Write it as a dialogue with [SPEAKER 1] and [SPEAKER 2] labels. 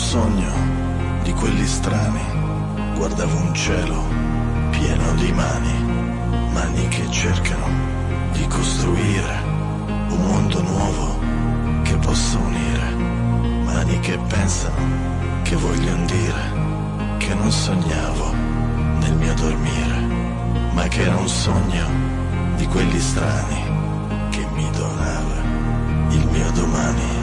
[SPEAKER 1] sogno di quelli strani, guardavo un cielo pieno di mani che cercano di costruire un mondo nuovo che possa unire, mani che pensano, che vogliono dire che non sognavo nel mio dormire, ma che era un sogno di quelli strani che mi donava il mio domani.